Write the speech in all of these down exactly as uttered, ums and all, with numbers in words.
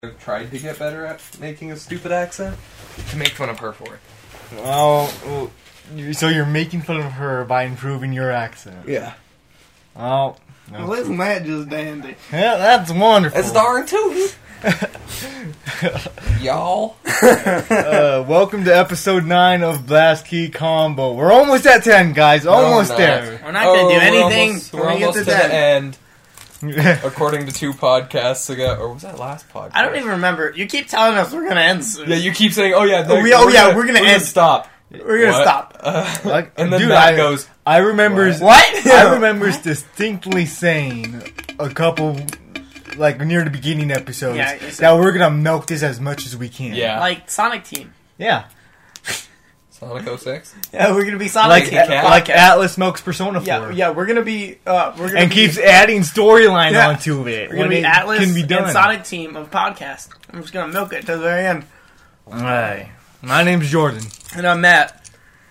I've tried to get better at making a stupid accent to make fun of her for it. Oh, so you're making fun of her by improving your accent? Yeah. Oh. No. Well, isn't that just dandy? Yeah, that's wonderful. It's darn tootin'. Y'all. uh, welcome to episode nine of Blast Key Combo. We're almost at ten, guys. Almost no, there. We're not going to oh, do anything. We're almost, we're almost to, to the end. According to two podcasts ago, or was that last podcast? I don't even remember. You keep telling us we're gonna end soon. Yeah, you keep saying, "Oh yeah, no, oh, we, oh we're yeah, gonna, we're gonna we're end. Gonna stop. We're gonna what? stop." Uh, like, and then dude, Matt I, goes, "I remember what? what? I remember distinctly saying a couple, like near the beginning episodes, yeah, that we're gonna milk this as much as we can." Yeah, like Sonic Team. Yeah. Sonic oh six? Yeah, we're gonna be Sonic like, Team. A- like Atlas milks Persona four. Yeah, yeah, we're gonna be, uh, we're gonna and be, keeps adding storyline yeah, onto it. We're gonna be Atlas can be done. And Sonic Team of podcast. I'm just gonna milk it to the very end. Alright. My name's Jordan. And I'm Matt.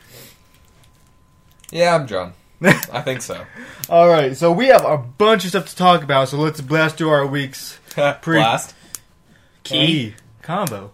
Yeah, I'm John. I think so. Alright, so we have a bunch of stuff to talk about, so let's blast through our week's pre- blast key, key combo.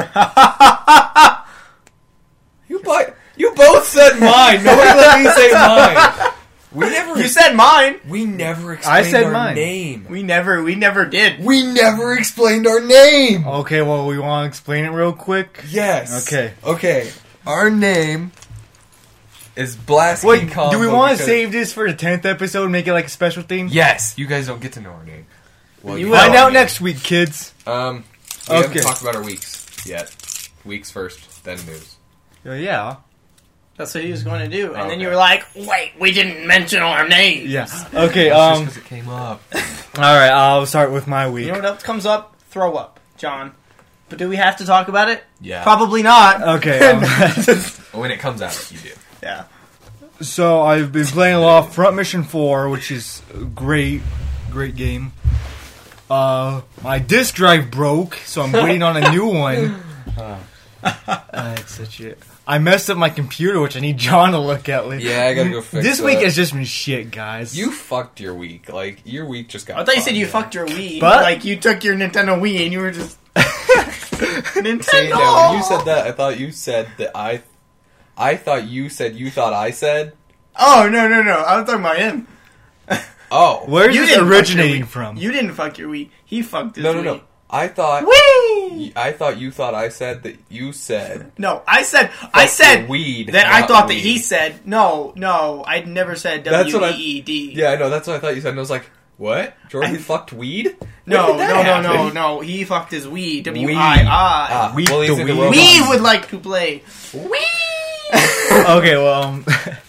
You bu- you both said mine. Nobody let me say mine. We never. You said mine. We never explained I said our mine. name. We never. We never did. We never explained our name. Okay, well, we want to explain it real quick. Yes. Okay. Okay. Our name is Blast Key Wait, Combo. do we want to because... save this for the tenth episode and make it like a special thing? Yes. You guys don't get to know our name. Well, you find out next week, kids. Um, we okay. haven't talked about our weeks yet. Weeks first, then news. Uh, yeah. That's what he was going to do. And okay. then you were like, wait, we didn't mention our names. Yeah. Okay, That's um... just because it came up. Alright, I'll start with my week. You know what else comes up? Throw up, John. But do we have to talk about it? Yeah. Probably not. Okay, um... when it comes out, you do. Yeah. So, I've been playing a lot of Front Mission four, which is a great, great game. Uh, my disk drive broke, so I'm waiting on a new one. Uh, it's such a... I messed up my computer, which I need John to look at later. Yeah, I gotta go fix This that. week has just been shit, guys. You fucked your week. Like, your week just got I thought you fucked. said you fucked your Wii. But- Like, you took your Nintendo Wii and you were just... Nintendo! See, now, when you said that, I thought you said that I... I thought you said you thought I said... Oh, no, no, no. I was talking about him. Oh. Where's You this didn't fuck originating your Wii. from? You didn't fuck your Wii. He fucked his No, no, Wii. no. I thought... Wee! I thought you thought I said that you said... No, I said... I said... weed. That I not thought that weed. he said... No, no. I never said That's what I- W E E D. Yeah, I know. That's what I thought you said. And I was like, what? Jordan I- fucked weed? No, When did that no, no, no, happen? no. He fucked his Wii. W Weed. I I. Ah, Weed well, he's the into weed. robots. We would like to play. Wii! Okay, well, um...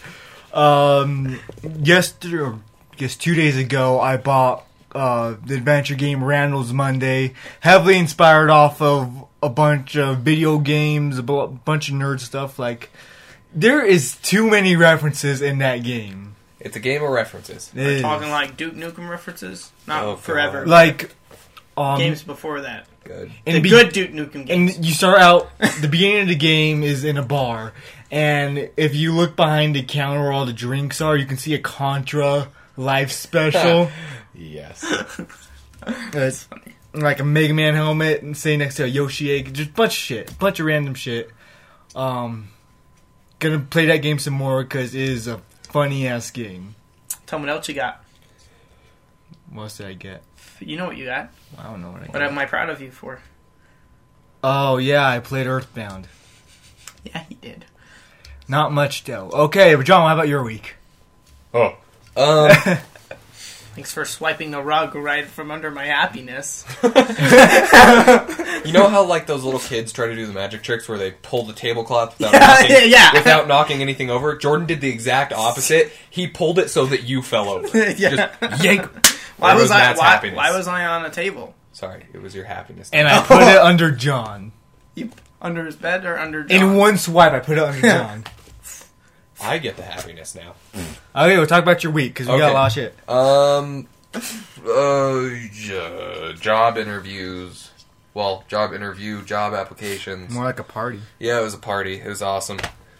um yesterday, or I guess two days ago, I bought uh, the adventure game Randall's Monday, heavily inspired off of a bunch of video games, a bu- bunch of nerd stuff. Like, there is too many references in that game. It's a game of references. It We're is. talking like Duke Nukem references? Not Oh, forever. God. Like, um, games before that. Good. in The be- good Duke Nukem games. And you start out, the beginning of the game is in a bar, and if you look behind the counter where all the drinks are, you can see a Contra live special. Yes. It's like a Mega Man helmet and say next to a Yoshi egg. Just a bunch of shit. A bunch of random shit. Um, gonna play that game some more because it is a funny ass game. Tell me what else you got. What else did I get? You know what you got. I don't know what I got. What am I proud of you for? Oh, yeah, I played Earthbound. Yeah, he did. Not much, though. Okay, but John, how about your week? Oh. Um... Thanks for swiping the rug right from under my happiness. You know how, like, those little kids try to do the magic tricks where they pull the tablecloth without, Yeah, knocking, yeah, yeah. without knocking anything over? Jordan did the exact opposite. He pulled it so that you fell over. Yeah. Just yank. Why There was I? Matt's Why, happiness. why was I on a table? Sorry, it was your happiness. And I put it under John. You under his bed or under? John? In one swipe, I put it under John. I get the happiness now. Okay, we'll talk about your week, because we got Okay. a lot of shit. Um, uh, j- job interviews. Well, job interview, job applications. More like a party. Yeah, it was a party. It was awesome.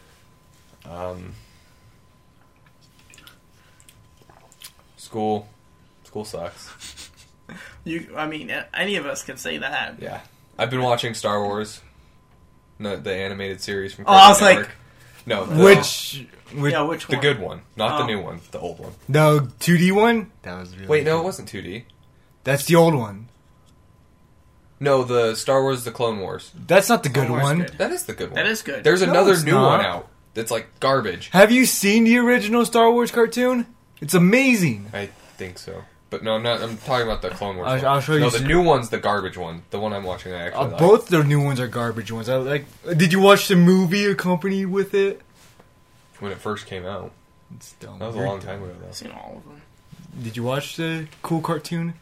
Um, school. School sucks. You, I mean, any of us can say that. Yeah. I've been watching Star Wars, no, the animated series from Oh, I was Cartoon like- Network. No, the, Which, which Yeah, which the one? good one, not the Oh. new one, the old one. the two D one? That was really Wait, no, good. it wasn't two D. That's the old one. No, the Star Wars: The Clone Wars. That's not the good Clone Wars one. good. That is the good one. That is good. There's No, another it's new not. one out that's like garbage. Have you seen the original Star Wars cartoon? It's amazing. I think so. But no, I'm not. I'm talking about the Clone Wars. I'll- one. I'll show you No, the some- new one's the garbage one. The one I'm watching, I actually Uh, like. both the new ones are garbage ones. I like. Did you watch the movie accompanied with it? When it first came out. It's dumb. That was a long time ago, I've though. seen all of them. Did you watch the cool cartoon?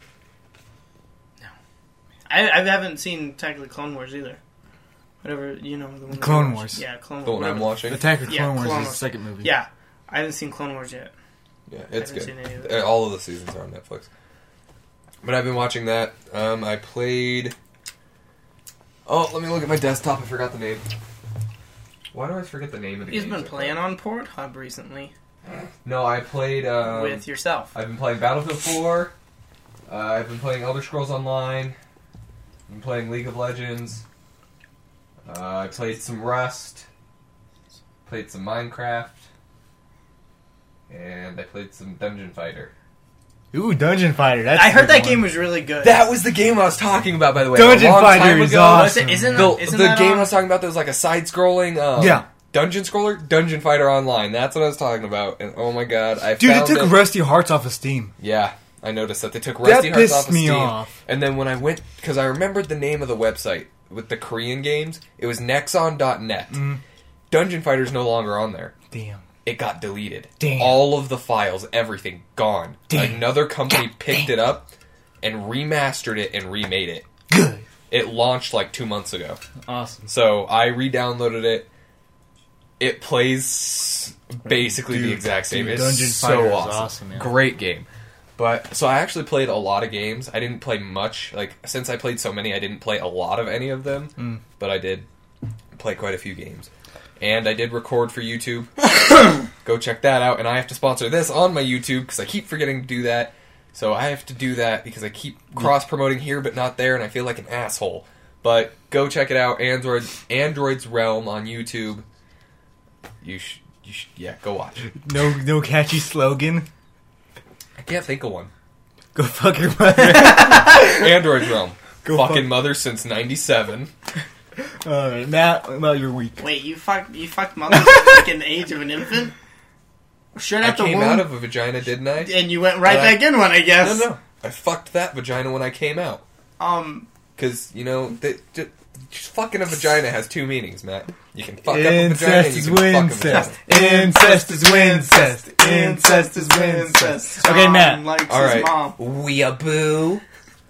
I, I haven't seen technically Clone Wars either. Whatever, you know. The one that Clone I watched. Wars. Yeah, Clone Wars. The one I'm whatever. watching. Attack of Yeah, Clone Wars Clone is the Wars. second movie. Yeah, I haven't seen Clone Wars yet. Yeah, it's haven't good. seen any of it. Uh, All of the seasons are on Netflix. But I've been watching that. Um, I played. Oh, let me look at my desktop. I forgot the name. Why do I forget the name of the He's games been I playing on Pornhub recently play? No, I played. Um, with yourself. I've been playing Battlefield four. Uh, I've been playing Elder Scrolls Online. I've been playing League of Legends. Uh, I played some Rust. Played some Minecraft. And I played some Dungeon Fighter. Ooh, Dungeon Fighter. That's I a heard good that one. game was really good. That was the game I was talking about, by the way. Dungeon a long Fighter time is ago. awesome. Was it- isn't The, that, isn't the that game on- I was talking about that was like a side-scrolling um, Yeah. dungeon scroller, Dungeon Fighter Online. That's what I was talking about. And oh my god, I Dude, they found took it. Rusty Hearts off of Steam. Yeah, I noticed that they took Rusty That Hearts pissed off of me Steam. off. And then when I went, because I remembered the name of the website with the Korean games, it was Nexon dot net. Mm. Dungeon Fighter's no longer on there. Damn. It got deleted. Damn. All of the files, everything, gone. Damn. Another company picked it up and remastered it and remade it. Good. It launched like two months ago. Awesome. So I re-downloaded it. It plays basically Dude, the exact same. dude, it's Dungeon so Fighter is awesome. awesome, man. Great game. But so I actually played a lot of games. I didn't play much. Like since I played so many, I didn't play a lot of any of them. Mm. But I did play quite a few games. And I did record for YouTube. Go check that out. And I have to sponsor this on my YouTube because I keep forgetting to do that. So I have to do that because I keep cross-promoting here but not there, and I feel like an asshole. But go check it out, Android Android's Realm on YouTube. You should, you should, yeah, go watch. No, no catchy slogan. I can't think of one. Go fuck your mother. Android's Realm. Go Fucking fuck- mother since ninety-seven. uh, Matt, well, you're weak. Wait, you fucked you fucked mothers at like in the age of an infant? Straight I out the came womb, out of a vagina, didn't I? and you went right But I- back in one, I guess. No, no. I fucked that vagina when I came out. Um, Because, you know, the, just, just fucking a vagina has two meanings, Matt. You can fuck up a vagina and Incest you is can fuck a wincest. vagina. Incest is wincest. Incest is wincest. Okay, Tom Matt. likes All his right. mom. Weeaboo.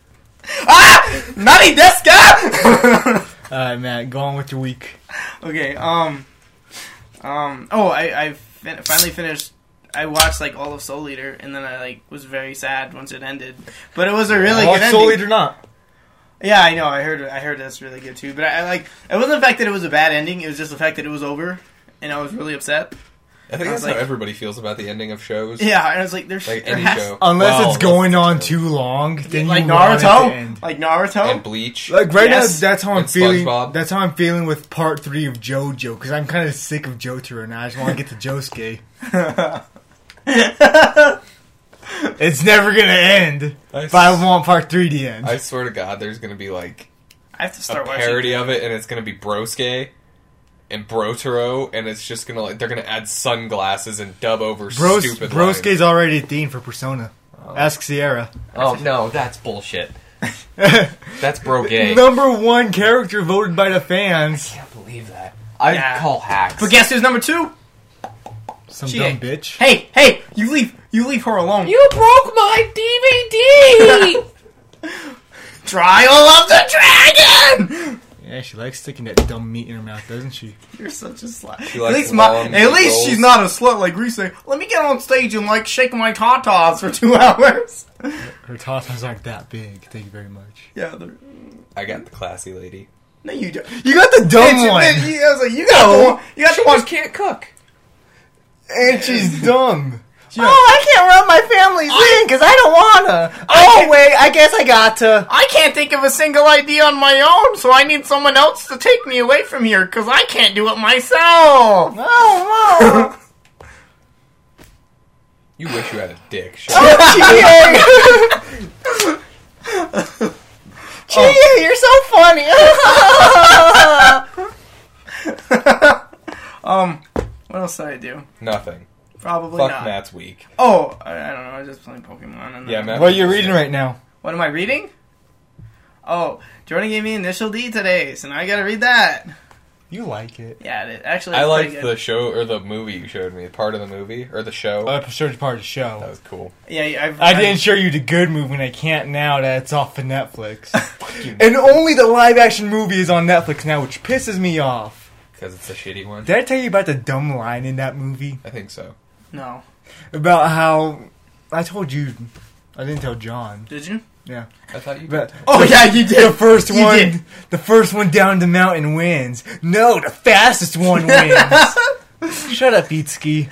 Ah! Nani desu ka? Alright, Matt, go on with your week. Okay, um, um, oh, I, I fin- finally finished, I watched, like, all of Soul Eater, and then I, like, was very sad once it ended. But it was a really Watch good Soul ending. Eater not. Yeah, I know, I heard I heard that's really good, too. But I, I, like, it wasn't the fact that it was a bad ending, it was just the fact that it was over, and I was really upset. I think I that's was like- how everybody feels about the ending of shows. Yeah, and I was like, there's, Like there any has, show. Unless Well, it's going that's- on too long, then like you want it to Naruto? end. Like Naruto? And Bleach. Like right Yes. now, that's how I'm And feeling. SpongeBob. That's how I'm feeling with part three of JoJo because I'm kind of sick of Jotaro now. I just want to get to Josuke. It's never gonna end, I, but I want part three to end. I swear to God, there's going to be like I have to a start watching. parody of it, and it's going to be Brosuke and Brotaro, and it's just going to like they're going to add sunglasses and dub over Bros, stupid lines. Brosuke's already a theme for Persona. Ask Sierra. Oh no, that's bullshit. That's bro gay. Number one character voted by the fans. I can't believe that. I Yeah. call hacks. But guess who's number two? Some She dumb ain't. bitch. Hey, hey, you leave, you leave her alone. You broke my D V D. Trial of the Dragon! Yeah, she likes sticking that dumb meat in her mouth, doesn't she? You're such a slut. She At likes least, my, long at least rolls. she's not a slut like Reese. Let me get on stage and like shake my tatas for two hours. Her tatas aren't that big. Thank you very much. Yeah, they're- I got the classy lady. no, you don't. You got the dumb Bitch, one, bitch, I was like, you got the one. You got She the one. just can't cook. and she's dumb. Oh, I can't run my family's in because I don't wanna. Oh wait, I guess I got to. I can't think of a single idea on my own, so I need someone else to take me away from here because I can't do it myself. Oh no. You wish you had a dick. Shut Oh, Chie! Chie, you're so funny. um, what else did I do? Nothing. Probably Fuck not. Matt's week. Oh, I, I don't know. I was just playing Pokemon. And Yeah, then- Matt. What are you reading right now? What am I reading? Oh, Jordan gave me Initial D today, so now I gotta read that. You like it. Yeah, it actually. I it's liked pretty good. the show or the movie you showed me. Part of the movie or the show. Oh, episode's part of the show. That was cool. Yeah, yeah, I've, I I've- didn't show you the good movie, and I can't now that it's off of Netflix. And only the live-action movie is on Netflix now, which pisses me off. Because it's a shitty one. Did I tell you about the dumb line in that movie? I think so. No. About how... I told you... I didn't tell John. Did you? Yeah. I thought you did. But Oh, yeah, you did. the first You one... did. The first one down the mountain wins. No, the fastest one wins. Shut up, Beatski.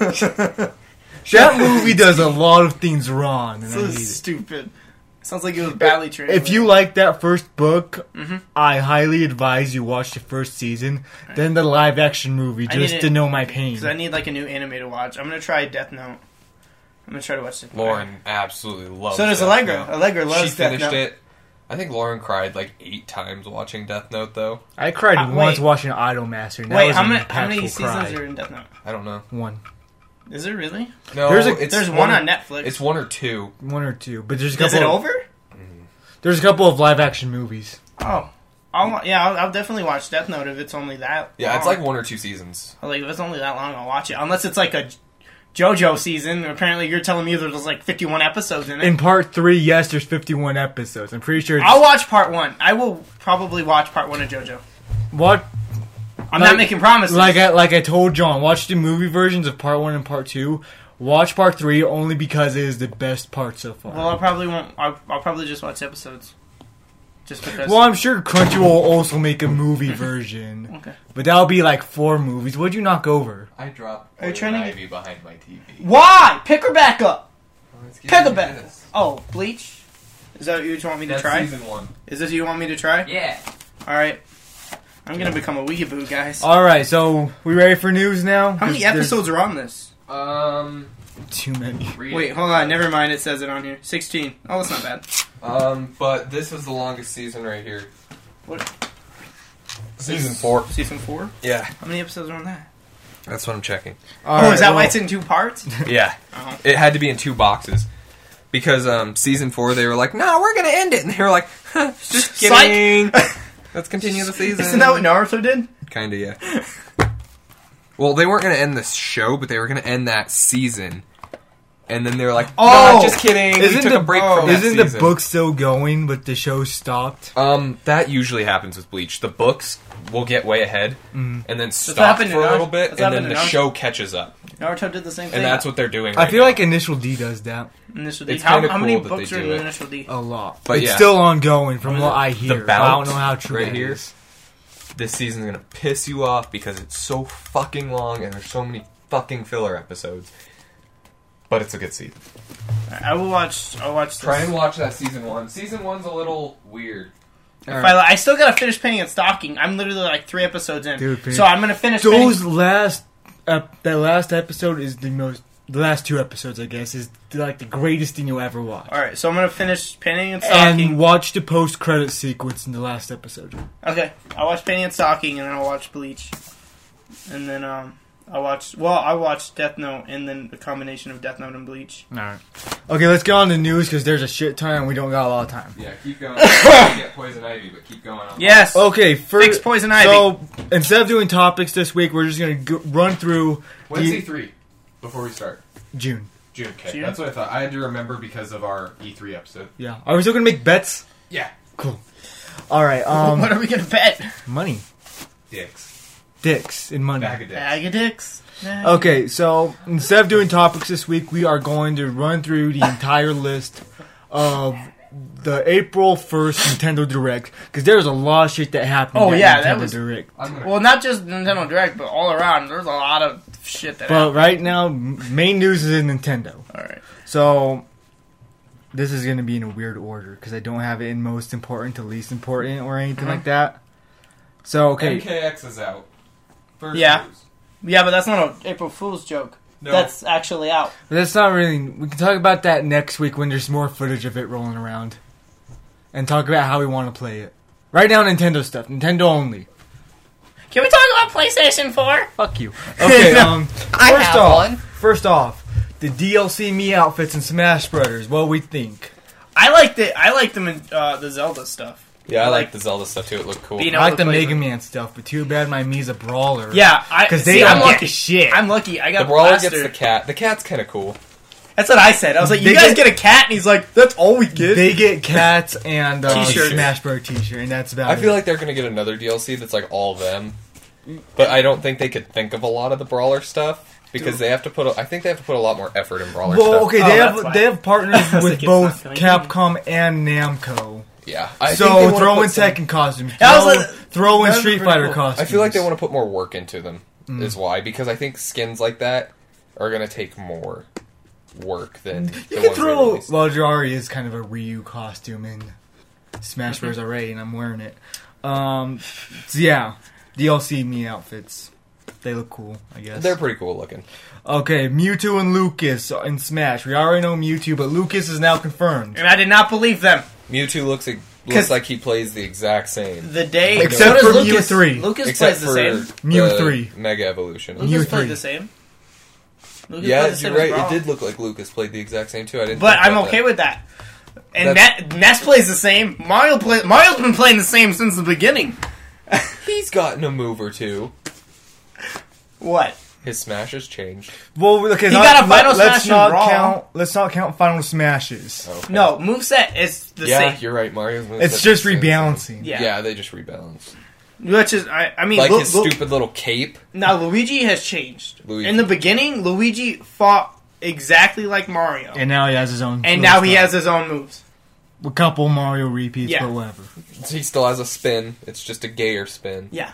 That movie does a lot of things wrong, and I So hate it. stupid. Sounds like it was badly trained. If you like that first book, Mm-hmm. I highly advise you watch the first season, then the live action movie, I need just it- to know my pain. Because I need like a new anime to watch. I'm gonna try Death Note. I'm gonna try to watch Death Note. Lauren absolutely loves So does Death Allegra. Note. Allegra loves She Death finished Note. it. I think Lauren cried like eight times watching Death Note, though. I cried Uh, once wait. watching Idolmaster. And that Wait, was how an many how many impactful seasons cry. are in Death Note? I don't know. One, Is there really? No, There's a- it's There's one or- on Netflix. It's one or two. one or two, but there's a Is couple. it of, over? There's a couple of live action movies. Oh, I'll wa- yeah, I'll, I'll definitely watch Death Note if it's only that. Yeah, it's long. like one or two seasons. Like if it's only that long, I'll watch it. Unless it's like a JoJo season. Apparently, you're telling me there's like fifty-one episodes in it. In part three, yes, there's fifty-one episodes. I'm pretty sure. It's, I'll watch part one. I will probably watch part one of JoJo. what? I'm Like- not making promises. Like I like I told John, watch the movie versions of part one and part two. Watch part three only because it is the best part so far. well, I probably won't. I'll, I'll probably just watch episodes. Just because. Well, I'm sure Crunchyroll will also make a movie version. Okay. But that'll be like four movies. What'd you knock over? I dropped Are you trying to Ivy behind my T V. Why? Pick her back up. Let's get Pick her into back. this. Oh, Bleach. Is that what you want me to That's try? season one. Is this what you want me to try? Yeah. All right. I'm gonna become a weeaboo, guys. All right, so we ready for news now? How many There's- there's episodes are on this? Um. Too many. read Wait, it. hold on. Never mind. It says it on here. sixteen. Oh, that's not bad. Um, but this is the longest season right here. What? Season four. Season four? Yeah, How many episodes are on that? that's what I'm checking. All oh, right, is that why well, it's in two parts? Yeah, Oh. it had to be in two boxes because um, season four they were like, "No, we're gonna end it," and they were like, huh, "Just Psych. kidding. Let's continue the season." Isn't that what Naruto did? Kinda, yeah. Well, they weren't gonna end the show, but they were gonna end that season. And then they were like, Oh! "No, just kidding. We Isn't took the, a break oh, from that isn't season." the book still going, but the show stopped? Um, that usually happens with Bleach. The books will get way ahead Mm. and then what stop happened for in a little Naruto. bit, That's and what then happened the in Naruto. show catches up. Naruto did the same thing. And that's what they're doing. I right feel now. like Initial D does that Initial D. It's How, kinda how many cool that books they are do in it. Initial D? a lot. But it's yeah. still ongoing from What what is I it? hear. The but I don't bout know how true right that here. is. this season's gonna piss you off because it's so fucking long and there's so many fucking filler episodes. But it's a good season. I will watch. I'll watch. This. Try and watch that season one. Season one's a little weird. If I, I still gotta finish Penny and Stalking. I'm literally like three episodes in, Dude, Penny- so I'm gonna finish. Those Penny. last, uh, that last episode is the most. The last two episodes, I guess, is like the greatest thing you'll ever watch. All right, so I'm gonna finish Penny and Stalking. And watch the post-credit sequence in the last episode. Okay, I'll watch Penny and Stalking, and then I'll watch Bleach, and then um, I'll watch. Well, I'll watch Death Note, and then the combination of Death Note and Bleach. All right. Okay, let's get on the news because there's a shit ton and we don't got a lot of time. Yeah, keep going. Get Poison Ivy, but keep going on. Yes. Okay, first, Fix Poison Ivy. So instead of doing topics this week, we're just gonna go, run through When's the- E three? Before we start. June. June. Okay, June? that's what I thought. I had to remember because of our E three episode. Yeah. Are we still gonna make bets? Yeah. Cool. All right. Um, what are we gonna bet? money, Dicks. dicks, and money. Bag of dicks. Bag of dicks. Bag- Okay, so instead of doing topics this week, we are going to run through the entire list of the April first Nintendo Direct because there's a lot of shit that happened. Oh, at yeah, Nintendo that was- Direct. I'm gonna, Well, not just Nintendo Direct, but all around. There's a lot of shit that But out. right now, m- main news is in Nintendo. All right. So this is going to be in a weird order because I don't have it in most important to least important or anything Mhm. like that. So okay, M K X is out. First Yeah. news. Yeah, but that's not an April Fool's joke. No. That's actually out. but that's not really. We can talk about that next week when there's more footage of it rolling around, and talk about how we want to play it. Right now, Nintendo stuff, Nintendo only. Can we talk about PlayStation four? Fuck you. Okay, No. um, I first have off, one. first off, the D L C Mii outfits in Smash Brothers. What we think? I liked it. I liked them in uh, the Zelda stuff. Yeah, I I like like the Zelda stuff too. It looked cool. being I able like to the play Mega them. Man stuff, but too bad my Mii's a brawler. Yeah, I because they see, don't I'm get lucky. shit. I'm lucky. I got The brawler Blaster. gets the cat. The cat's kind of cool. That's what I said. I was like, you They guys get- get a cat, and he's like, that's all we get. They get cats and uh, T-shirt. Smash Bros. T-shirt, and that's about I it. feel like they're gonna get another D L C that's like all them, but I don't think they could think of a lot of the brawler stuff because they have to put. A, I think they have to put a lot more effort in brawler Well, stuff. okay, Oh, they that's have why. they have partners I was with like, it's both not going Capcom and Namco. Yeah, I think they So wanna throw put in some- Tekken costumes. I was Throw, like- throw in that'd be Street pretty Fighter cool. costumes. I feel like they want to put more work into them. Mm. Is why because I think skins like that are gonna take more work than the You ones can they throw. released. Well, Jari is kind of a Ryu costume in Smash Bros. Array, and I'm wearing it. Um, so yeah, D L C Mii outfits. They look cool, I guess. They're pretty cool looking. Okay, Mewtwo and Lucas in Smash. We already know Mewtwo, but Lucas is now confirmed. and I did not believe them. Mewtwo looks looks 'Cause- like he plays the exact same. The day, Except so does for Mew Lucas, three. Lucas Except plays the for same. Mew the three. Mega Evolution. Lucas Mew played three. the same. Lucas Yeah, played the same you're as right. It Brawl. did look like Lucas played the exact same too. I didn't. But think I'm about okay that. with that. And That's- Net, Ness plays the same. Mario play, Mario's been playing the same since the beginning. He's gotten a move or two. What? His smash has changed. Well, okay, He not- got a Final let, let's Smash in not Brawl. count. Let's not count Final Smashes. Okay. No, moveset is the yeah, same. you're right. Mario's moves It's are just the same. rebalancing. Yeah. Yeah, they just rebalance. Which is, I, I mean, Like Lu- his Lu- stupid little cape. now Luigi has changed. Luigi. In the beginning, Luigi fought exactly like Mario, and, And now he has his own. little now he style. has his own moves. a couple Mario repeats, Yeah. but whatever. He still has a spin. It's just a gayer spin. Yeah.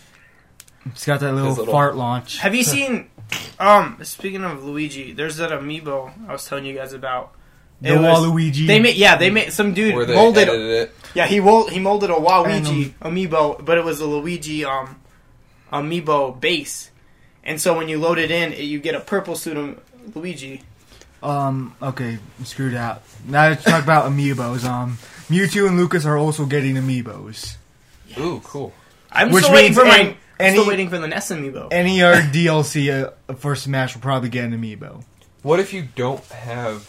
He's got that little, His little- fart launch. Have you seen? Um, speaking of Luigi, there's that amiibo I was telling you guys about. the It was- Waluigi? They made, yeah, they made some dude Where they molded. edited it. Yeah, he mold, he molded a And, Waluigi amiibo, but it was a Luigi um amiibo base, and so when you load it in, it, you get a purple suit of Luigi. Um. Okay, screw that. Now let's talk about amiibos. Um, Mewtwo and Lucas are also getting amiibos. Ooh, cool. I'm Which still waiting means for my. any- I'm still any- waiting for the Ness amiibo. Any other D L C uh, for Smash will probably get an amiibo. What if you don't have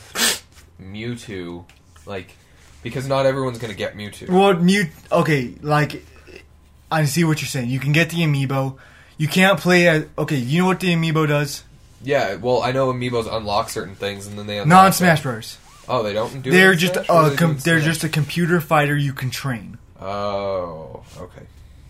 Mewtwo? Like, because not everyone's gonna get Mewtwo. Well, Mew. Okay, like I see what you're saying. You can get the amiibo. You can't play as. Okay, you know what the amiibo does? Yeah, well, I know amiibos unlock certain things, and then they unlock Not in Smash Bros. Oh, they don't do. it They're in just Smash, or uh, they do com- in they're Smash? just a computer fighter you can train. Oh, okay.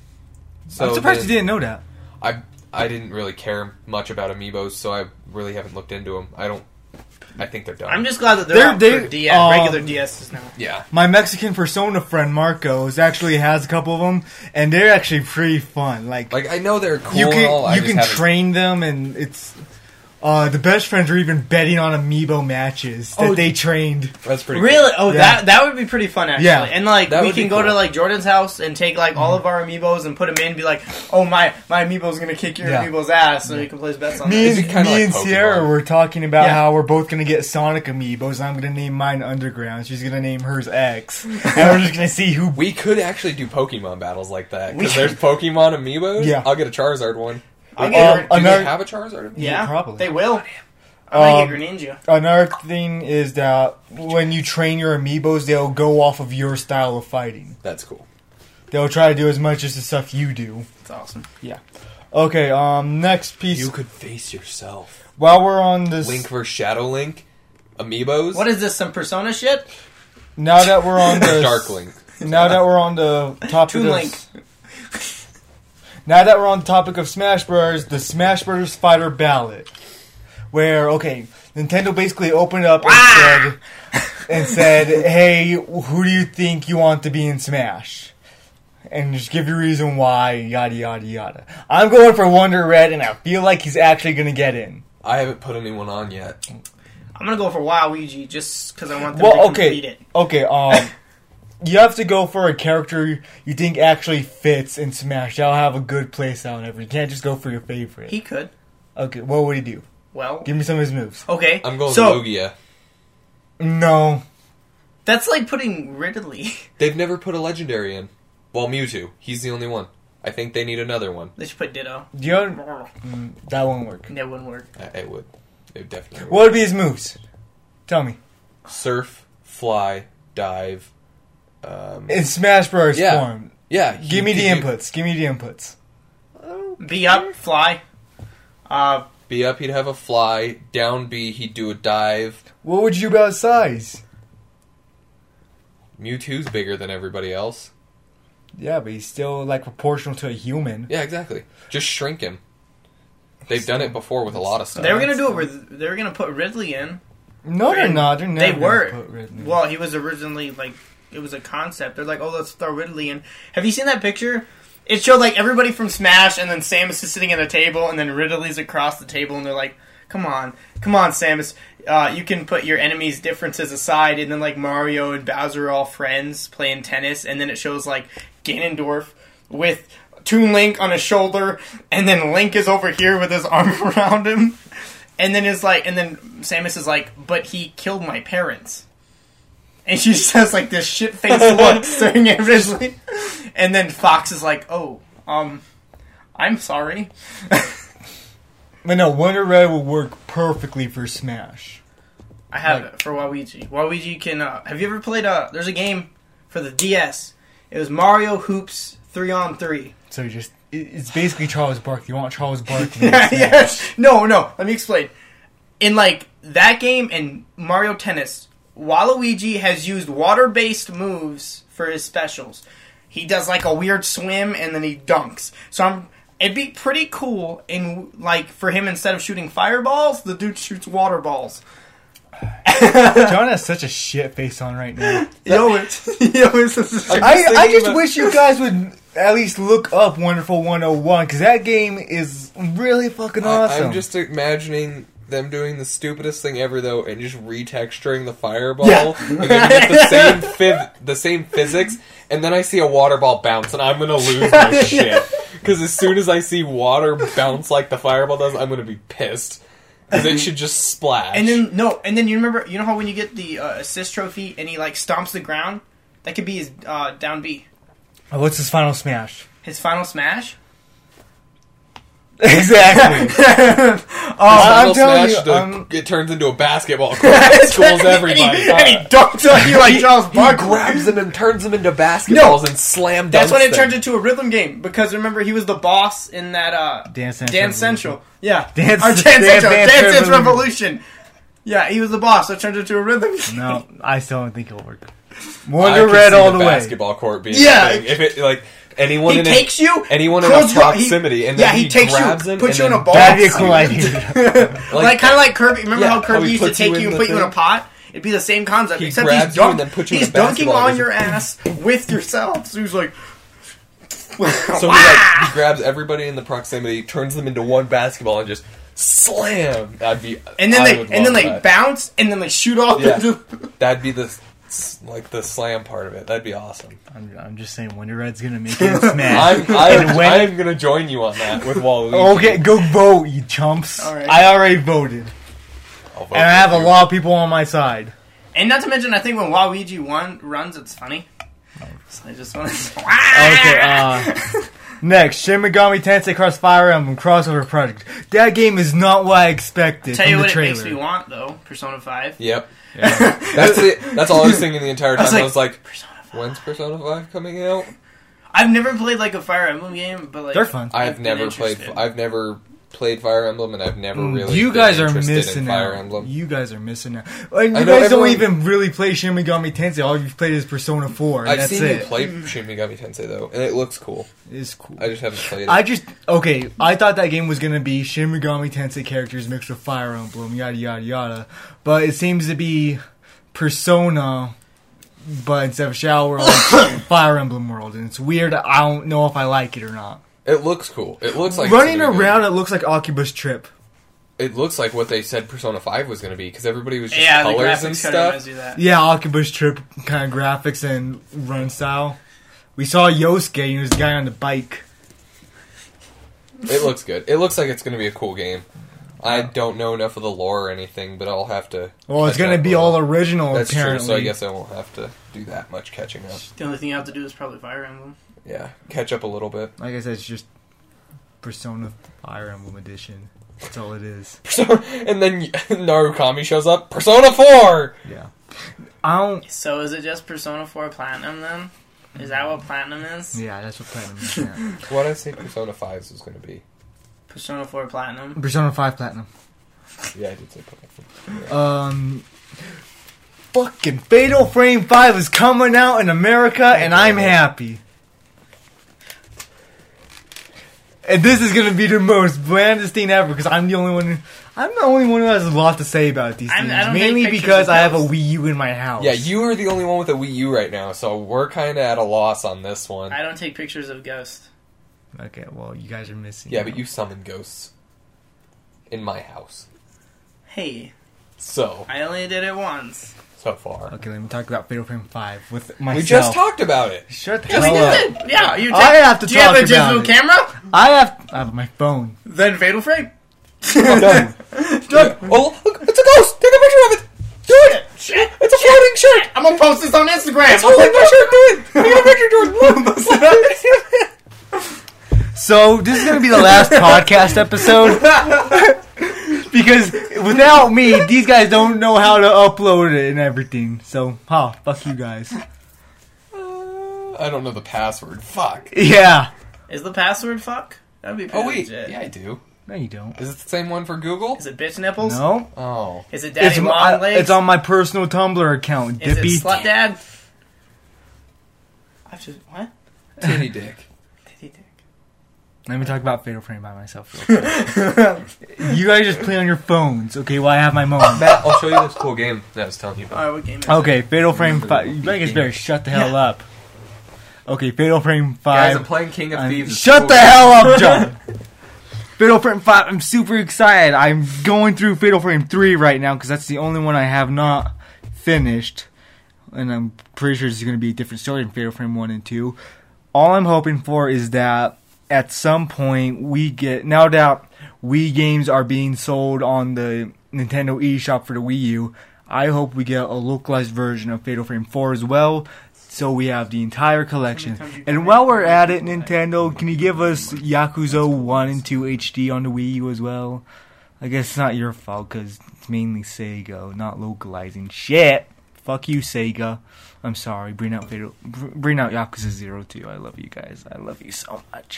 So I'm surprised then- you didn't know that. I I didn't really care much about amiibos, so I really haven't looked into them. I don't. I think they're done. I'm just glad that they're, They're- out they- for D S, um, regular D Ss now. yeah. My Mexican Persona friend Marcos actually has a couple of them, and they're actually pretty fun. Like, Like I know they're cool you and all. can I you just can haven't- train them, and it's uh, the best friends are even betting on amiibo matches that Oh, they trained. That's pretty. Really? Oh, Yeah. that that would be pretty fun, actually. Yeah. And like That we would be can go cool. to like Jordan's house and take like all of our amiibos and put them in, and be like, "Oh my, my amiibo's gonna kick your Yeah. amiibo's ass," so we can place bets on Me Is that. it and, kinda me like and Pokemon? Sierra were talking about Yeah. how we're both gonna get Sonic amiibos. I'm gonna name mine Underground. She's gonna name hers X, and we're just gonna see who. We could actually do Pokemon battles like that because We- there's Pokemon amiibos. Yeah. I'll get a Charizard one. I'll Um, get Do another- they have a Charizard? amiibo? yeah, probably. they will. I'm gonna Um, get Greninja. Another thing is that when you train your amiibos, they'll go off of your style of fighting. That's cool. They'll try to do as much as the stuff you do. It's awesome. Okay, um, next piece. You could face yourself. While we're on this, Link versus Shadow Link. Amiibos. What is this? Some Persona shit? now that we're on the Dark Link. Now that we're on the topic Toon of Link. now that we're on the topic of Smash Bros, the Smash Bros Fighter ballot, where okay, Nintendo basically opened up and said and said, "Hey, who do you think you want to be in Smash?" and just give your reason why, yada yada yada. I'm going for Wonder Red, and I feel like he's actually gonna get in. I haven't put anyone on yet. I'm gonna go for Waluigi just because I want them Well, to complete okay, it. okay. Um, you have to go for a character you think actually fits in Smash. That'll have a good playstyle and everything. You can't just go for your favorite. He could. Okay, what would he do? Well, Give me some of his moves. okay. I'm going so, Lugia. No. That's like putting Ridley. They've never put a legendary in. Well, Mewtwo. He's the only one. I think they need another one. They should put Ditto. Do you know, mm, that won't work. That wouldn't work. I, it would. It would definitely. What would be his moves? Tell me. Surf, fly, dive. Um, In Smash Bros. Yeah. form. yeah. he Give me the could do- inputs. Give me the inputs. Be up, fly. Uh, B up, he'd have a fly. Down B, he'd do a dive. What would you do about size? Mewtwo's bigger than everybody else. Yeah, but he's still like proportional to a human. Yeah, exactly. Just shrink him. They've done it before with a lot of stuff. they were gonna do it with. They were gonna put Ridley in. No, they're not. They're never They were. gonna put Ridley. Well, he was originally like it was a concept. They're like, oh, let's throw Ridley in. Have you seen that picture? It showed like everybody from Smash, and then Samus is sitting at a table, and then Ridley's across the table, and they're like, come on, come on, Samus. Uh, you can put your enemies' differences aside, and then like Mario and Bowser are all friends playing tennis, and then it shows like Ganondorf with Toon Link on his shoulder, and then Link is over here with his arm around him, and then is like, and then Samus is like, but he killed my parents. And she just has like this shit face look staring at Ridley. And then Fox is like, oh, um, I'm sorry. But no, Wonder Red will work perfectly for Smash. I have Like- it for Waluigi. Waluigi can, uh, have you ever played, uh, there's a game for the D S. It was Mario Hoops three on three. So you just, it- it's basically Charles Barkley. You want Charles Barkley in Yeah, Smash. yeah. No, no, let me explain. In like that game and Mario Tennis, Waluigi has used water-based moves for his specials. He does like a weird swim and then he dunks. So I'm, it'd be pretty cool in like for him instead of shooting fireballs, the dude shoots water balls. John has such a shit face on right now. Yo, it's, yo, it's, it's, I'm I, I thinking just about- wish you guys would at least look up Wonderful one oh one, because that game is really fucking I, awesome. I'm just imagining them doing the stupidest thing ever, though, and just retexturing the fireball, Yeah. and then get the same fiv- the same physics, and then I see a water ball bounce, and I'm gonna lose my shit. Because as soon as I see water bounce like the fireball does, I'm gonna be pissed. Because it should just splash. and then no, and then you remember, you know how when you get the uh, assist trophy and he like stomps the ground, that could be his uh, down B, Oh, what's his final smash? his final smash. Exactly. Final I'm telling smash, you, the- um, it turns into a basketball court that schools everybody. and, he, and he dunks on you like Charles He Barkley. grabs them and turns them into basketballs and slam dunks That's when it them. turns into a rhythm game because remember he was the boss in that uh, Dance Dance Dance Central. Yeah, Dance- or Dance, Dance- Central, Dance Dance, Dance Revolution. Revolution. Yeah, he was the boss. So it turned into a rhythm. game. No, I still don't think it'll work. I Wonder could Red see all the the way. basketball court being Yeah. a thing. If it like anyone He in takes you, anyone in curls a you- he- proximity, and then yeah, he, he takes grabs you, him puts and you in a then- ball. That'd be a cool idea. like kind of like Kirby. Remember Yeah, how how Kirby he used to puts take you you in and the put you in a thing? pot? It'd be the same concept, He except grabs he's, you dunk- and then puts you in he's a dunking basketball. on your ass with yourself. So he's like, So he, like, he grabs everybody in the proximity, turns them into one basketball, and just slam. That'd be and then I they would and then love they that. bounce and then they shoot off. Yeah. into- That'd be the like the slam part of it. That'd be awesome. I'm, I'm just saying, Wonder Red's gonna make it in Smash. I'm I'm, And when- I'm gonna join you on that with Waluigi. Okay, go vote, you chumps. All right. I already voted. I'll vote And I have for a you. lot of people on my side. And not to mention, I think when Waluigi one runs, it's funny. So I just want to. Okay, uh, next, Shin Megami Tensei Cross Fire Emblem crossover project. That game is not what I expected Tell from you the what trailer. it makes me want though, Persona five. Yep. That's it. That's all I was thinking the entire time. was I like, was like, Persona five. when's Persona five coming out? I've never played like a Fire Emblem game, but like They're fun. I've been never played. interested. I've never played Fire Emblem, and I've never really. Mm, you been guys are interested missing in Fire out. Emblem. You guys are missing out. And you I guys know don't everyone- even really play Shin Megami Tensei. All you've played is Persona four, and I've that's seen it. you play Shin Megami Tensei though, and it looks cool. It's cool. I just haven't played it. I just okay. I thought that game was gonna be Shin Megami Tensei characters mixed with Fire Emblem, yada yada yada. But it seems to be Persona but instead of Shadow World, it's Fire Emblem World, and it's weird. I don't know if I like it or not. It looks cool. It looks like Running it's gonna be around, good. it looks like Oculus Trip. It looks like what they said Persona five was going to be because everybody was just Yeah, the colors and graphics kind of reminds stuff. you of that. Yeah, Oculus Trip kind of graphics and run style. We saw Yosuke, and there's a guy on the bike. It looks good. It looks like it's going to be a cool game. I don't know enough of the lore or anything, but I'll have to. Well, it's catch going to up be a all little. original, That's apparently. true, so I guess I won't have to do that much catching up. The only thing you have to do is probably Fire Emblem. Yeah, catch up a little bit. Like I said, it's just Persona Fire Emblem Edition. That's all it is. And then Narukami shows up. Persona four! Yeah. I don't... So is it just Persona four Platinum then? Is that what Platinum is? Yeah, that's what Platinum is. Yeah. What did I say Persona five was going to be? Persona four Platinum. Persona five Platinum. Yeah, I did say Platinum. Um... Fucking Fatal Frame five is coming out in America, and I'm happy. And this is gonna be the most blandest thing ever because I'm the only one. Who, I'm the only one who has a lot to say about these I'm- things. I don't take Mainly pictures because of I have a those. Wii U in my house. Yeah, you are the only one with a Wii U right now, so we're kind of at a loss on this one. I don't take pictures of Ghost. Okay, well, you guys are missing. Yeah, out. but you summon ghosts in my house. Hey, So, I only did it once. so far. Okay, let me talk about Fatal Frame five with myself. We just talked about it. Shut the Yeah, we hell up. did. Yeah, you. I have to Do you have talk a digital about it. camera? I have. I have my phone. Then Fatal Frame. Done. Look, oh, look, it's a ghost! Take a picture of it! Do it! Shit. It's a floating shirt! I'm gonna post this on Instagram. It's holding my shirt! Do it! Take a picture, Jordan! Look! So this is gonna be the last podcast episode because without me, these guys don't know how to upload it and everything. So, huh? Fuck you guys. Uh, I don't know the password. Fuck. Yeah. Is the password fuck? That'd be pretty Oh, wait. legit. Yeah, I do. No, you don't. Is it the same one for Google? Is it bitch nipples? No. Oh. Is it daddy It's, long my- legs? it's on my personal Tumblr account. Is Dippy. it slut dad? I've just what? Titty dick. Titty dick. Let me talk about Fatal Frame by myself real quick. You guys just play on your phones, okay? While I have my moment. Matt, I'll show you this cool game that I was telling you about. Alright, what game is it? Okay, Fatal Frame five. You guys better shut the hell up. Okay, Fatal Frame five. Guys, I'm playing King of I'm- Thieves. It's Shut cool the game. hell up, John. Fatal Frame five, I'm super excited. I'm going through Fatal Frame three right now because that's the only one I have not finished. And I'm pretty sure it's going to be a different story than Fatal Frame one and two. All I'm hoping for is that at some point we get, now that Wii games are being sold on the Nintendo eShop for the Wii U, I hope we get a localized version of Fatal Frame four as well. So we have the entire collection. And while we're at it, Nintendo, can you give us Yakuza one and two H D on the Wii U as well? I guess it's not your fault because it's mainly Sega, not localizing shit. Fuck you, Sega. I'm sorry. Bring out Fatal, br- bring out Yakuza zero two. I love you guys. I love you so much.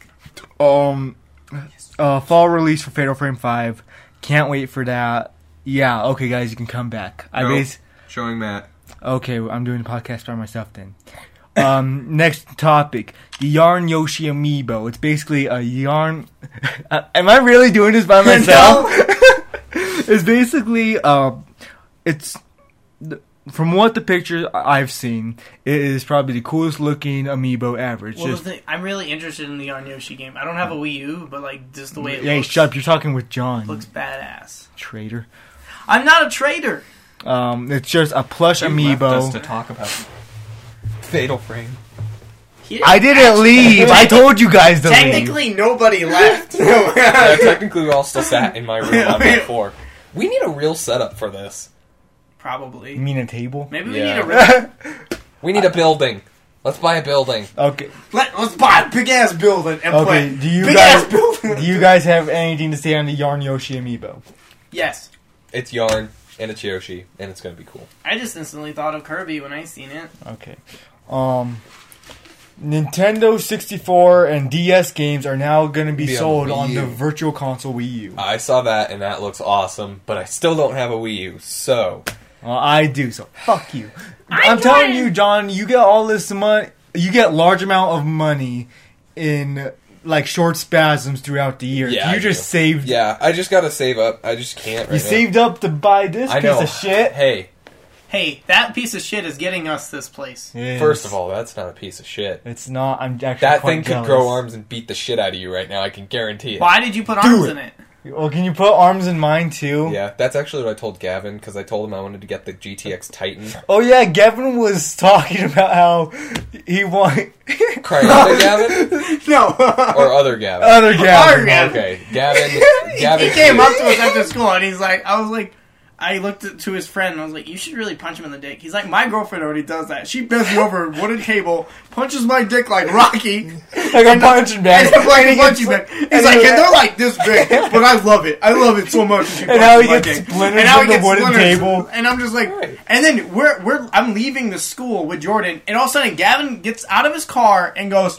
Um, uh, fall release for Fatal Frame five. Can't wait for that. Yeah, okay, guys, you can come back. I No. bas- Showing Matt. Okay, I'm doing the podcast by myself then. Um, next topic, the Yarn Yoshi amiibo. It's basically a yarn. Uh, am I really doing this by myself? It's basically uh, it's from what the pictures I've seen, it is probably the coolest looking amiibo ever. It's Well, just the thing, I'm really interested in the Yarn Yoshi game. I don't have a Wii U, but like just the way it hey, looks, shut up! You're talking with John, looks badass. traitor. I'm not a traitor. Um, it's just a plush You left us amiibo. to talk about Fatal Frame. He I didn't actually- leave. I told you guys to leave. Technically, nobody left. Yeah, technically we all still sat in my room on that floor. We need a real setup for this. Probably. You mean a table? Maybe we Yeah. need a real. We need a building. Let's buy a building. Okay. Let, let's buy a big ass building and Okay. play. Do you big guys ass building. do you guys have anything to say on the Yarn Yoshi amiibo? Yes. It's yarn and it's Yoshi, and it's gonna be cool. I just instantly thought of Kirby when I seen it. Okay. Um, Nintendo sixty-four and D S games are now going to be, Be on sold Wii on U. the Virtual Console Wii U. I saw that, and that looks awesome, but I still don't have a Wii U, so... Well, I do, so fuck you. I'm I'm telling trying. you, John, you get all this money, you get large amount of money in like short spasms throughout the year. Yeah, you I just do. saved. Yeah, I just gotta save up. I just can't right You now. saved up to buy this I piece know. of shit. Hey, Hey, that piece of shit is getting us this place. It First is. of all, that's not a piece of shit. It's not. I'm actually That quite thing jealous. could grow arms and beat the shit out of you right now. I can guarantee it. Why did you put arms it. in it? Well, can you put arms in mine too? Yeah, that's actually what I told Gavin because I told him I wanted to get the G T X Titan. Oh yeah, Gavin was talking about how he wanted Cryota Gavin No. or other Gavin? other Gavin. Other Gavin. Okay, Gavin. he, Gavin he came too. up to us after school and he's like, I was like, I looked at, to his friend and I was like, you should really punch him in the dick. He's like, my girlfriend already does that. She bends me over a wooden table, punches my dick like Rocky. Like a punching bag. And I'm like, And he punch gets- you back. He's and like, he- and they're like this big, but I love it. I love it so much. And now he my gets dick. splinters And now from he the gets wooden splinters. table. And I'm just like, Right. and then we're we're I'm leaving the school with Jordan, and all of a sudden Gavin gets out of his car and goes.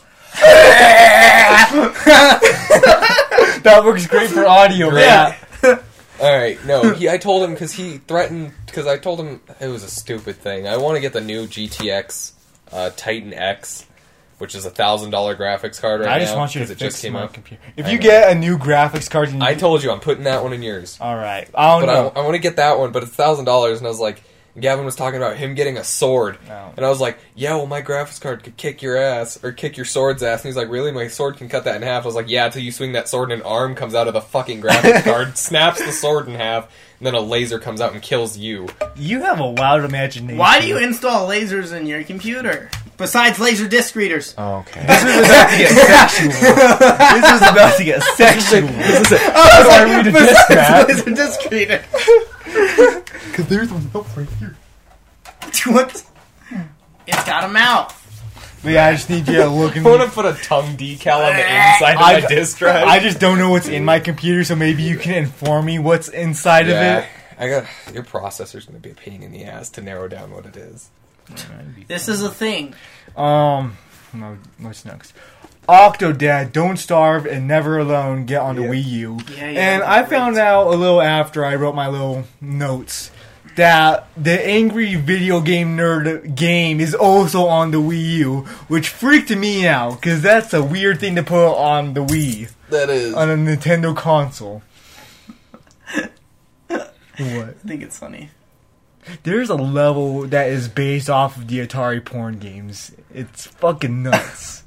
That works great for audio, Great. man. All right, no, he. I told him because he threatened because I told him it was a stupid thing. I want to get the new G T X uh, Titan X, which is a thousand dollar graphics card right now. I just want you to because it fix just came my out. computer. If I you know. get a new graphics card, and you I told you I'm putting that one in yours, all right. I don't but know. I, I want to get that one. But it's thousand dollars, and I was like, Gavin was talking about him getting a sword, No. and I was like, yeah, well, my graphics card could kick your ass or kick your sword's ass. And he's like, really? My sword can cut that in half. I was like, yeah, until you swing that sword and an arm comes out of the fucking graphics card, snaps the sword in half, and then a laser comes out and kills you. You have a wild imagination. Why do you install lasers in your computer besides laser disc readers? Oh, okay. This is about to get sexual. This is about to get sexual. This is How do I read a disc, man? Laser disc reader. Because there's one up right here. What? It's got a mouth. But yeah, I just need you to look in I want to put a tongue decal on the inside of I- my disk drive. I just don't know what's in my computer, so maybe you can inform me what's inside yeah, of I got your processor's going to be a pain in the ass to narrow down what it is. it. This is a thing. Um, no, what's next? Octodad, Don't Starve, and Never Alone get on the Yeah. Wii U. Yeah, yeah, and those I are great. found out a little after I wrote my little notes that the Angry Video Game Nerd game is also on the Wii U, which freaked me out, because that's a weird thing to put on the Wii, That is. on a Nintendo console. What? I think it's funny. There's a level that is based off of the Atari porn games. It's fucking nuts.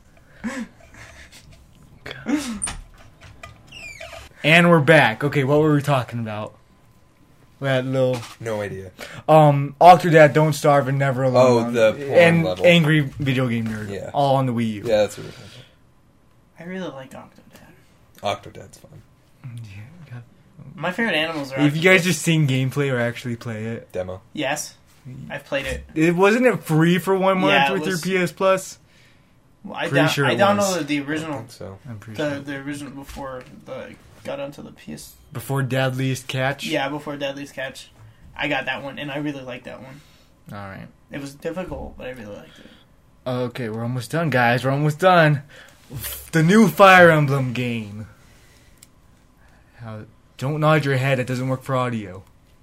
And we're back. Okay, what were we talking about? That little No idea. um Octodad, Don't Starve, and Never Alone. Oh, the porn and level. Angry Video Game Nerd. Yeah. All on the Wii U. Yeah, that's what we're talking I really like Octodad. about. Octodad's fun. My favorite animals are. If you guys octopus. just seen gameplay or actually play it, Demo. Yes, I've played it. it wasn't it free for one month Yeah, it with was- your P S Plus? Well, I, Pretty down, sure I it downloaded was. the I original, think so. I'm pretty the sure. the original before the got onto the P S. Before Deadliest Catch. Yeah, before Deadliest Catch, I got that one, and I really liked that one. All right. It was difficult, but I really liked it. Okay, we're almost done, guys. We're almost done. The new Fire Emblem game. How? Don't nod your head. It doesn't work for audio.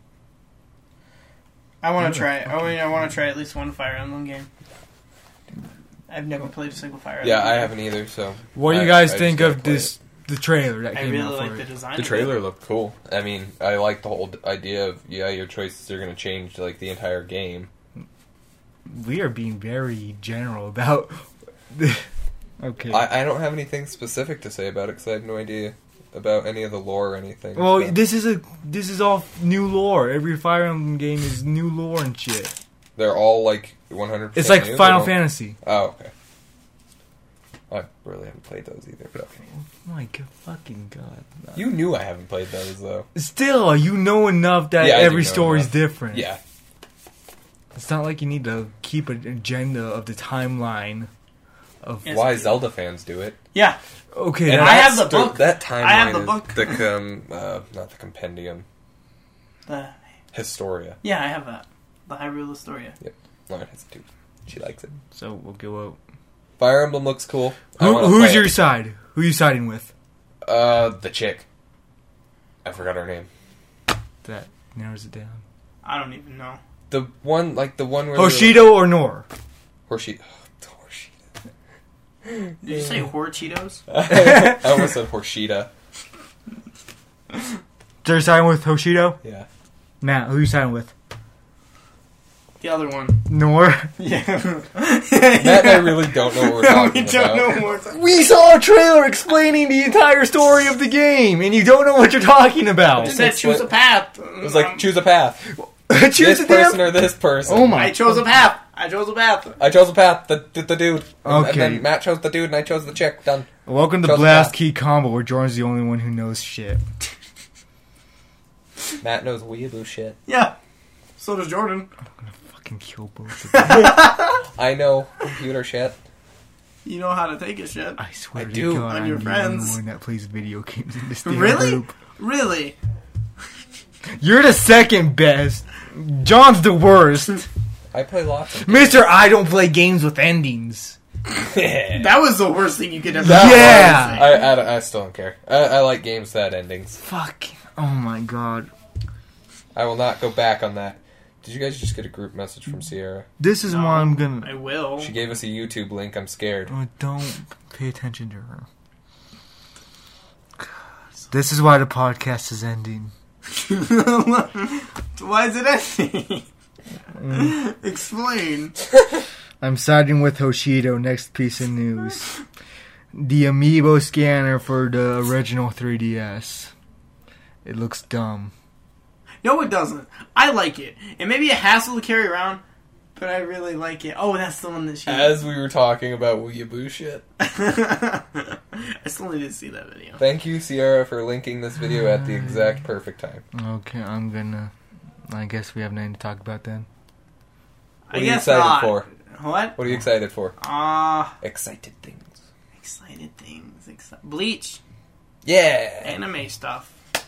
I want What to the try. it. fuck I mean, is I want to try at least one Fire Emblem game. I've never played a single Fire Emblem. Yeah, I game. haven't either, so. What do I- you guys I just think gotta of play this? The trailer that I came really out like for the it. design. The of trailer it. looked cool. I mean, I like the whole d- idea of, yeah, your choices are going to change, like, the entire game. We are being very general about. The, okay. I, I don't have anything specific to say about it because I have no idea about any of the lore or anything. well, so. this is a this is all new lore. Every Fire Emblem game is new lore and shit. They're all, like, one hundred percent It's like new? Final They don't- Fantasy. Oh, okay. I really haven't played those either, but okay. Oh my god, fucking god. You knew I haven't played those, though. Still, you know enough that Yeah, I do every know story's enough. different. Yeah. It's not like you need to keep an agenda of the timeline of. Yes. Why Zelda fans do it. Yeah, Okay, And that- I that have the sto- book. That timeline I have the is book. the com, uh, not the compendium, the Historia. yeah, I have that. The Hyrule Historia. Lauren has it too. She likes it. so we'll go out. Fire Emblem looks cool. I Who, wanna who's play your it. side? Who are you siding with? Uh, the chick. I forgot her name. That narrows it down. I don't even know. The one, like the one where they were- Hoshido or Nor? Horshi. Did you say Hor Cheetos? I almost said Horshida. So you're siding with Hoshido? Yeah. Matt, who are you siding with? The other one. Nor. Yeah. Matt and I really don't know what we're talking we don't about. know what we're talking We saw a trailer explaining the entire story of the game, and you don't know what you're talking about. It said choose a path. It was like, choose a path. Choose This a damn. person or this person. Oh my! I chose a path. I chose a path. I chose a path, the, the, the dude. And, Okay. and then Matt chose the dude, and I chose the chick. Done. Welcome to Chose a Blast path. Key Combo, where Jordan's the only one who knows shit. Matt knows weeaboo shit. Yeah. So does Jordan. Fucking kill both of them. I know computer shit. You know how to take a shit. I swear I to do. God, I'm I'm your the friends. only one that plays video games in this damn Really? group. Really? You're the second best. John's the worst. I play lots of Mister I don't play games with endings. That was the worst thing you could ever That say. Yeah. I, I, I still don't care. I, I like games that endings. Fuck. Oh my god. I will not go back on that. Did you guys just get a group message from Sierra? This is No. why I'm gonna. I will. She gave us a YouTube link. I'm scared. Oh, don't pay attention to her. This is why the podcast is ending. Why is it ending? Explain. I'm siding with Hoshido. Next piece of news. The Amiibo scanner for the original three D S. It looks dumb. No, it doesn't. I like it. It may be a hassle to carry around, but I really like it. Oh, that's the one that she... As we were talking about weeaboo shit. I still need to see that video. Thank you, Sierra, for linking this video at the exact perfect time. Okay, I'm gonna... I guess we have nothing to talk about then. What I are you guess excited not. for? What? What are you excited for? Ah, Excited things. excited things. Exci- Bleach. Yeah! Anime stuff.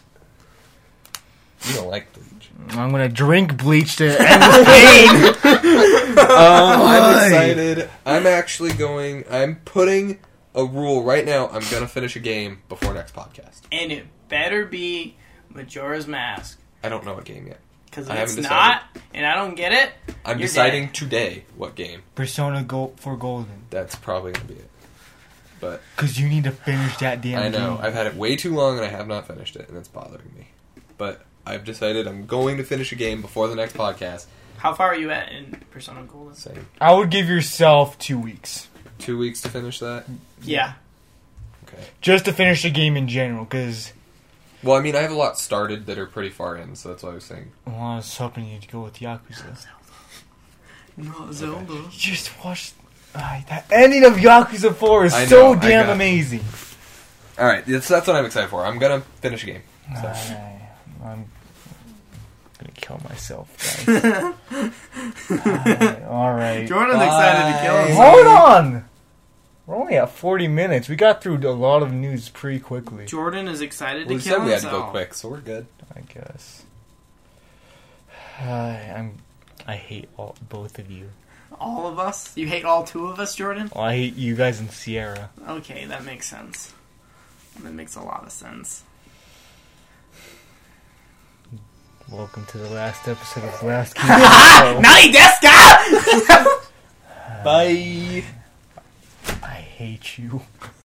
You don't like Bleach. I'm gonna drink bleach to end the pain! Um, I'm Why? excited. I'm actually going... I'm putting a rule right now. I'm gonna finish a game before next podcast. And it better be Majora's Mask. I don't know what game yet. Because if I it's haven't not, and I don't get it, I'm You're deciding dead. today what game. Persona Go for Golden. That's probably gonna be it. But Because you need to finish that damn I know. game. I've had it way too long and I have not finished it, and it's bothering me. But I've decided I'm going to finish a game before the next podcast. how far are you at in Persona Golden? Same. I would give yourself two weeks. Two weeks to finish that? Yeah. Okay. Just to finish the game in general, because Well, I mean, I have a lot started that are pretty far in, so that's what I was saying. well, I was hoping you'd go with Yakuza. Not Zelda. You just watched... Uh, that ending of Yakuza four is I know, so I damn got- amazing. Alright, that's, that's what I'm excited for. I'm gonna finish a game. So. Alright, I'm gonna kill myself, guys. Alright, alright. Jordan's excited to kill himself. Hold on! We're only at forty minutes. We got through a lot of news pretty quickly, Jordan is excited Well, we to kill said we had to himself. go quick, so we're good. I guess. I I'm, I hate all, both of you. All of us? You hate all two of us, Jordan? Well, I hate you guys and Sierra. Okay, that makes sense. That makes a lot of sense. Welcome to the last episode of Last Key. Nani desu ka? Bye! I hate you.